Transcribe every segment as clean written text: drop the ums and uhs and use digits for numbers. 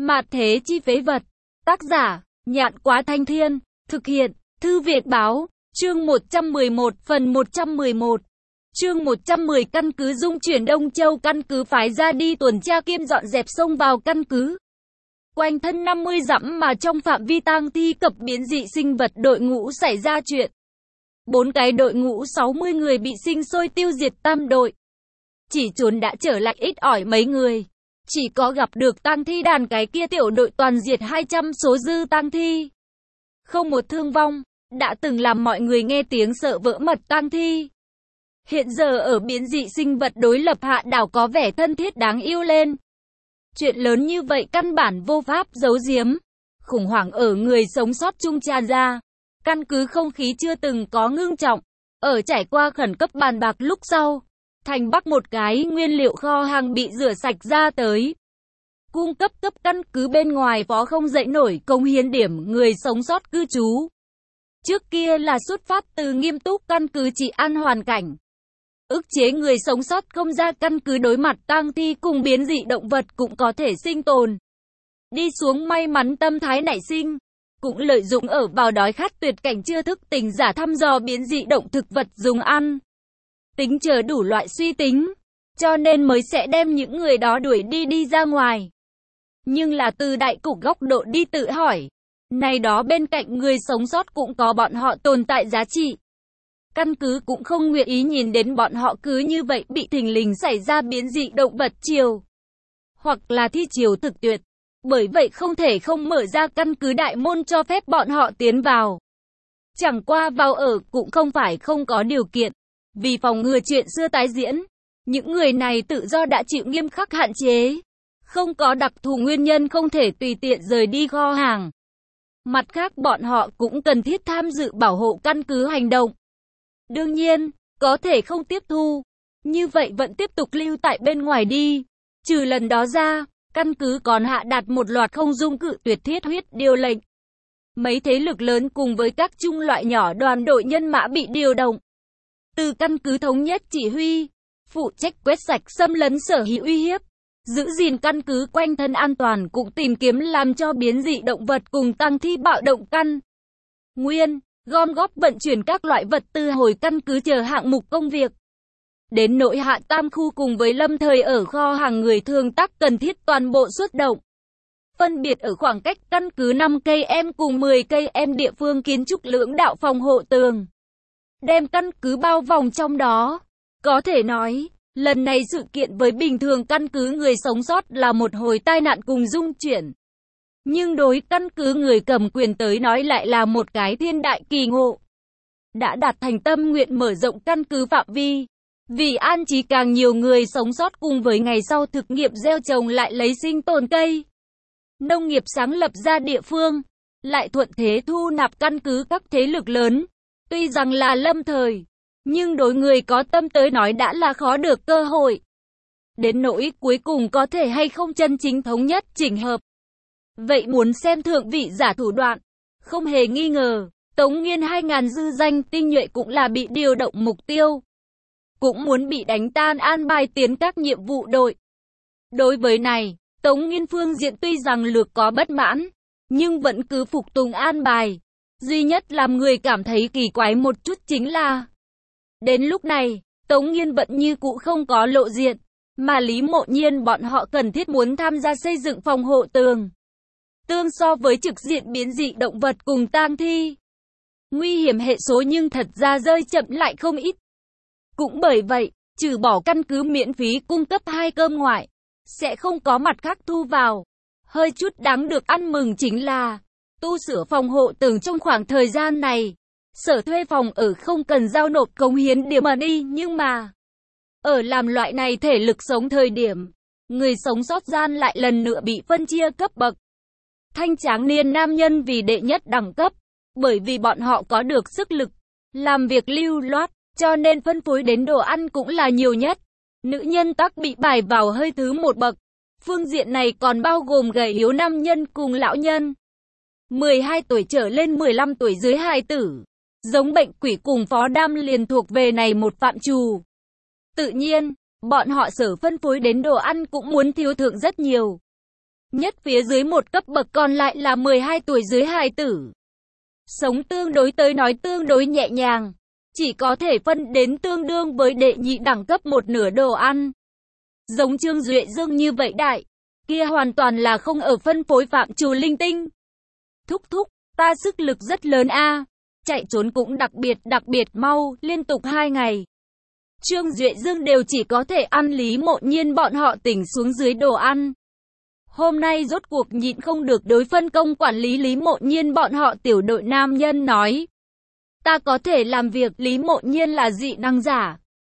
Mạt thế chi phế vật. Tác giả, Nhạn Quá Thanh Thiên. Thực hiện, Thư Việt Báo. Chương 111, phần 111. Chương 110, căn cứ Dung chuyển Đông Châu. Căn cứ phái ra đi tuần tra kiêm dọn dẹp xông vào căn cứ. Quanh thân 50 dặm mà trong phạm vi tang thi cập biến dị sinh vật đội ngũ xảy ra chuyện. 4 cái đội ngũ 60 người bị sinh sôi tiêu diệt tam đội. Chỉ trốn đã trở lại ít ỏi mấy người. Chỉ có gặp được tang thi đàn cái kia tiểu đội toàn diệt 200 số dư tang thi. Không một thương vong, đã từng làm mọi người nghe tiếng sợ vỡ mật tang thi. Hiện giờ ở biến dị sinh vật đối lập hạ đảo có vẻ thân thiết đáng yêu lên. Chuyện lớn như vậy căn bản vô pháp giấu giếm. Khủng hoảng ở người sống sót trung tràn ra. Căn cứ không khí chưa từng có ngưng trọng. Ở trải qua khẩn cấp bàn bạc lúc sau, thành Bắc một cái nguyên liệu kho hàng bị rửa sạch ra tới. Cung cấp căn cứ bên ngoài phó không dậy nổi cống hiến điểm người sống sót cư trú. Trước kia là xuất phát từ nghiêm túc căn cứ trị an hoàn cảnh. Ức chế người sống sót không ra căn cứ đối mặt tang thi cùng biến dị động vật cũng có thể sinh tồn. Đi xuống may mắn tâm thái nảy sinh. Cũng lợi dụng ở vào đói khát tuyệt cảnh chưa thức tỉnh giả thăm dò biến dị động thực vật dùng ăn. Tính chờ đủ loại suy tính. Cho nên mới sẽ đem những người đó đuổi đi ra ngoài. Nhưng là từ đại cục góc độ đi tự hỏi. Này đó bên cạnh người sống sót cũng có bọn họ tồn tại giá trị. Căn cứ cũng không nguyện ý nhìn đến bọn họ cứ như vậy bị thình lình xảy ra biến dị động vật chiều. Hoặc là thi chiều thực tuyệt. Bởi vậy không thể không mở ra căn cứ đại môn cho phép bọn họ tiến vào. Chẳng qua vào ở cũng không phải không có điều kiện. Vì phòng ngừa chuyện xưa tái diễn. Những người này tự do đã chịu nghiêm khắc hạn chế. Không có đặc thù nguyên nhân không thể tùy tiện rời đi kho hàng. Mặt khác bọn họ cũng cần thiết tham dự bảo hộ căn cứ hành động. Đương nhiên, có thể không tiếp thu. Như vậy vẫn tiếp tục lưu tại bên ngoài đi. Trừ lần đó ra, căn cứ còn hạ đạt một loạt không dung cự tuyệt thiết huyết điều lệnh. Mấy thế lực lớn cùng với các trung loại nhỏ đoàn đội nhân mã bị điều động. Từ căn cứ thống nhất chỉ huy, phụ trách quét sạch xâm lấn sở hữu uy hiếp. Giữ gìn căn cứ quanh thân an toàn cũng tìm kiếm làm cho biến dị động vật cùng tăng thi bạo động căn. Nguyên, gom góp vận chuyển các loại vật tư hồi căn cứ chờ hạng mục công việc. Đến nội hạ tam khu cùng với lâm thời ở kho hàng người thương tác cần thiết toàn bộ xuất động. Phân biệt ở khoảng cách căn cứ 5 cây em cùng 10 cây em địa phương kiến trúc lưỡng đạo phòng hộ tường. Đem căn cứ bao vòng trong đó. Có thể nói, lần này sự kiện với bình thường căn cứ người sống sót là một hồi tai nạn cùng dung chuyển. Nhưng đối căn cứ người cầm quyền tới nói lại là một cái thiên đại kỳ ngộ. Đã đạt thành tâm nguyện mở rộng căn cứ phạm vi. Vì an trí càng nhiều người sống sót cùng với ngày sau thực nghiệm gieo trồng lại lấy sinh tồn cây. Nông nghiệp sáng lập ra địa phương. Lại thuận thế thu nạp căn cứ các thế lực lớn. Tuy rằng là lâm thời. Nhưng đối người có tâm tới nói đã là khó được cơ hội. Đến nỗi cuối cùng có thể hay không chân chính thống nhất chỉnh hợp. Vậy muốn xem thượng vị giả thủ đoạn. Không hề nghi ngờ, Tống Nghiên 2000 dư danh tinh nhuệ cũng là bị điều động mục tiêu. Cũng muốn bị đánh tan an bài tiến các nhiệm vụ đội. Đối với này, Tống Nghiên phương diện tuy rằng lược có bất mãn, nhưng vẫn cứ phục tùng an bài. Duy nhất làm người cảm thấy kỳ quái một chút chính là đến lúc này, Tống Nghiên vẫn như cũ không có lộ diện, mà Lý Mộ Nhiên bọn họ cần thiết muốn tham gia xây dựng phòng hộ tường. Tương so với trực diện biến dị động vật cùng tang thi. Nguy hiểm hệ số nhưng thật ra rơi chậm lại không ít. Cũng bởi vậy, trừ bỏ căn cứ miễn phí cung cấp 2 cơm ngoại, sẽ không có mặt khác thu vào. Hơi chút đáng được ăn mừng chính là tu sửa phòng hộ tường trong khoảng thời gian này. Sở thuê phòng ở không cần giao nộp cống hiến điểm mà đi, nhưng mà ở làm loại này thể lực sống thời điểm, người sống sót gian lại lần nữa bị phân chia cấp bậc. Thanh tráng niên nam nhân vì đệ nhất đẳng cấp, bởi vì bọn họ có được sức lực, làm việc lưu loát, cho nên phân phối đến đồ ăn cũng là nhiều nhất. Nữ nhân tắc bị bài vào hơi thứ một bậc. Phương diện này còn bao gồm gầy yếu nam nhân cùng lão nhân. 12 tuổi trở lên 15 tuổi dưới hài tử. Giống bệnh quỷ cùng phó đam liền thuộc về này một phạm trù. Tự nhiên, bọn họ sở phân phối đến đồ ăn cũng muốn thiếu thượng rất nhiều. nhất phía dưới một cấp bậc còn lại là 12 tuổi dưới hài tử. Sống tương đối tới nói tương đối nhẹ nhàng, chỉ có thể phân đến tương đương với đệ nhị đẳng cấp một nửa đồ ăn. Giống Trương Duệ Dương như vậy đại, kia hoàn toàn là không ở phân phối phạm trù linh tinh. Thúc thúc, ta sức lực rất lớn a, chạy trốn cũng đặc biệt mau, liên tục 2 ngày. Trương Duệ Dương đều chỉ có thể ăn Lý Mộ Nhiên bọn họ tỉnh xuống dưới đồ ăn. Hôm nay rốt cuộc nhịn không được đối phân công quản lý Lý Mộ Nhiên bọn họ tiểu đội nam nhân nói. Ta có thể làm việc, Lý Mộ Nhiên là dị năng giả.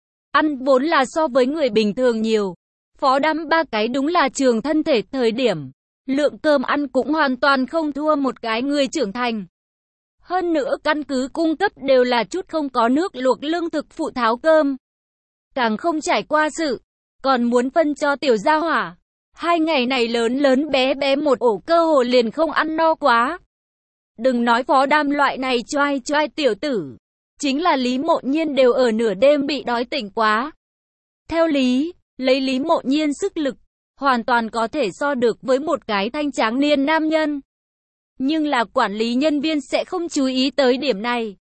Ăn vốn là so với người bình thường nhiều. Phó Đam 3 cái đúng là trường thân thể thời điểm. Lượng cơm ăn cũng hoàn toàn không thua một cái người trưởng thành. Hơn nữa căn cứ cung cấp đều là chút không có nước luộc lương thực phụ tháo cơm. Càng không trải qua sự, còn muốn phân cho tiểu gia hỏa. 2 ngày này lớn bé một ổ cơ hồ liền không ăn no quá. Đừng nói Phó Đam loại này choai tiểu tử. Chính là Lý Mộ Nhiên đều ở nửa đêm bị đói tỉnh quá. Theo lý, lấy Lý Mộ Nhiên sức lực, hoàn toàn có thể so được với một cái thanh tráng niên nam nhân. Nhưng là quản lý nhân viên sẽ không chú ý tới điểm này.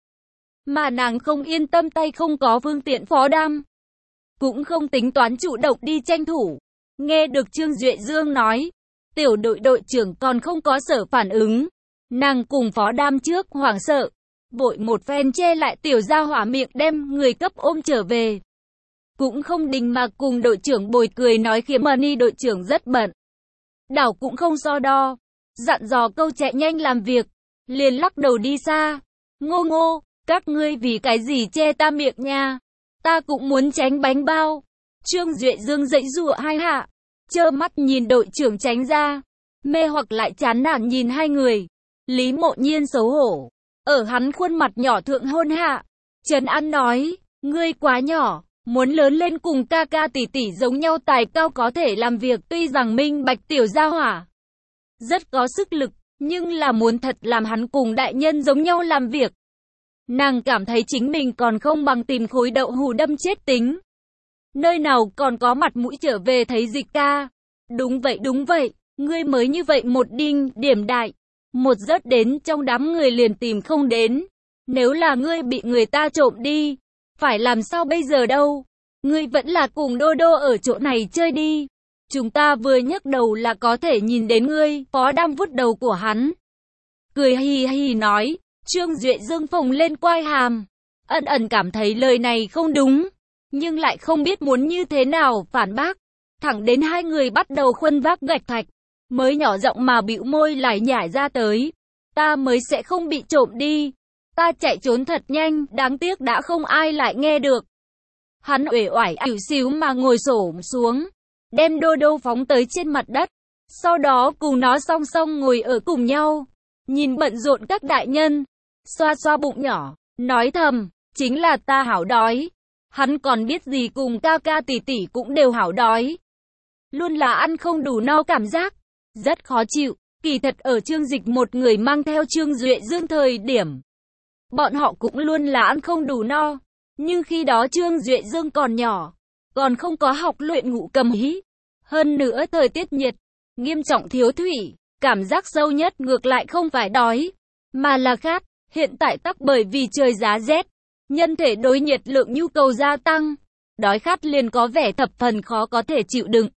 Mà nàng không yên tâm tay không có phương tiện Phó Đam. Cũng không tính toán chủ động đi tranh thủ. Nghe được Trương Duệ Dương nói, tiểu đội đội trưởng còn không có sở phản ứng. Nàng cùng Phó Đam trước hoảng sợ, vội một phen che lại tiểu gia hỏa miệng đem người cấp ôm trở về. Cũng không đình mà cùng đội trưởng bồi cười nói Khiêm Mani đội trưởng rất bận. Đảo cũng không so đo, dặn dò câu chạy nhanh làm việc, liền lắc đầu đi xa. Ngô, các ngươi vì cái gì che ta miệng nha, ta cũng muốn tránh bánh bao. Trương Duệ Dương dãy dụa 2 hạ, trơ mắt nhìn đội trưởng tránh ra, mê hoặc lại chán nản nhìn 2 người. Lý Mộ Nhiên xấu hổ, ở hắn khuôn mặt nhỏ thượng hôn hạ. Trần An nói, ngươi quá nhỏ, muốn lớn lên cùng ca ca tỷ tỷ giống nhau tài cao có thể làm việc. Tuy rằng minh bạch tiểu gia hỏa rất có sức lực, nhưng là muốn thật làm hắn cùng đại nhân giống nhau làm việc. Nàng cảm thấy chính mình còn không bằng tìm khối đậu hù đâm chết tính. Nơi nào còn có mặt mũi trở về thấy Dịch ca. Đúng vậy, ngươi mới như vậy một đinh điểm đại. Một rớt đến trong đám người liền tìm không đến. Nếu là ngươi bị người ta trộm đi, phải làm sao bây giờ đâu? Ngươi vẫn là cùng Đô Đô ở chỗ này chơi đi. Chúng ta vừa nhấc đầu là có thể nhìn đến ngươi. Phó Đam vuốt đầu của hắn, cười hì hì nói. Trương Duệ Dương phồng lên quai hàm, ẩn cảm thấy lời này không đúng, nhưng lại không biết muốn như thế nào phản bác. Thẳng đến 2 người bắt đầu khuân vác gạch thạch, mới nhỏ giọng mà bĩu môi lại nhảy ra tới. Ta mới sẽ không bị trộm đi. Ta chạy trốn thật nhanh, đáng tiếc đã không ai lại nghe được. Hắn uể oải ỉu xíu mà ngồi xổm xuống, đem Đô Đô phóng tới trên mặt đất, sau đó cùng nó song song ngồi ở cùng nhau, nhìn bận rộn các đại nhân, xoa xoa bụng nhỏ, nói thầm, chính là ta hảo đói. Hắn còn biết gì cùng ca ca tỷ tỷ cũng đều hảo đói. Luôn là ăn không đủ no cảm giác, rất khó chịu. Kỳ thật ở Trương Dịch một người mang theo Trương Duệ Dương thời điểm, bọn họ cũng luôn là ăn không đủ no. Nhưng khi đó Trương Duệ Dương còn nhỏ, còn không có học luyện ngũ cầm hí. Hơn nữa thời tiết nhiệt, nghiêm trọng thiếu thủy, cảm giác sâu nhất ngược lại không phải đói, mà là khát. Hiện tại tắc bởi vì trời giá rét, nhân thể đối nhiệt lượng nhu cầu gia tăng, đói khát liền có vẻ thập phần khó có thể chịu đựng.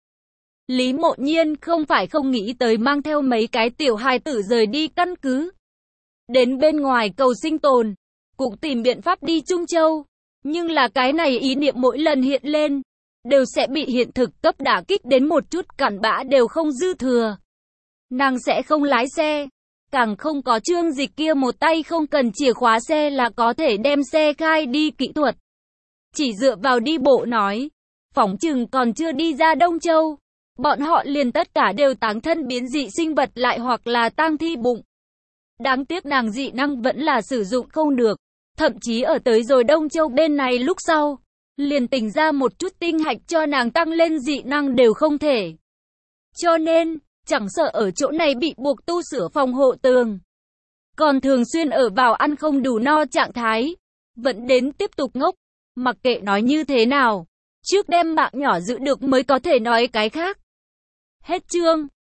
Lý Mộ Nhiên không phải không nghĩ tới mang theo mấy cái tiểu hài tử rời đi căn cứ, đến bên ngoài cầu sinh tồn, cũng tìm biện pháp đi Trung Châu. Nhưng là cái này ý niệm mỗi lần hiện lên, đều sẽ bị hiện thực cấp đả kích đến một chút cặn bã đều không dư thừa. Nàng sẽ không lái xe, càng không có Trương Dịch kia một tay không cần chìa khóa xe là có thể đem xe khai đi kỹ thuật. Chỉ dựa vào đi bộ nói, phỏng chừng còn chưa đi ra Đông Châu, bọn họ liền tất cả đều táng thân biến dị sinh vật lại hoặc là tang thi bụng. Đáng tiếc nàng dị năng vẫn là sử dụng không được, thậm chí ở tới rồi Đông Châu bên này lúc sau, liền tỉnh ra một chút tinh hạch cho nàng tăng lên dị năng đều không thể. Cho nên, chẳng sợ ở chỗ này bị buộc tu sửa phòng hộ tường, còn thường xuyên ở vào ăn không đủ no trạng thái, vẫn đến tiếp tục ngốc, mặc kệ nói như thế nào, trước đem mạng nhỏ giữ được mới có thể nói cái khác. Hết chương.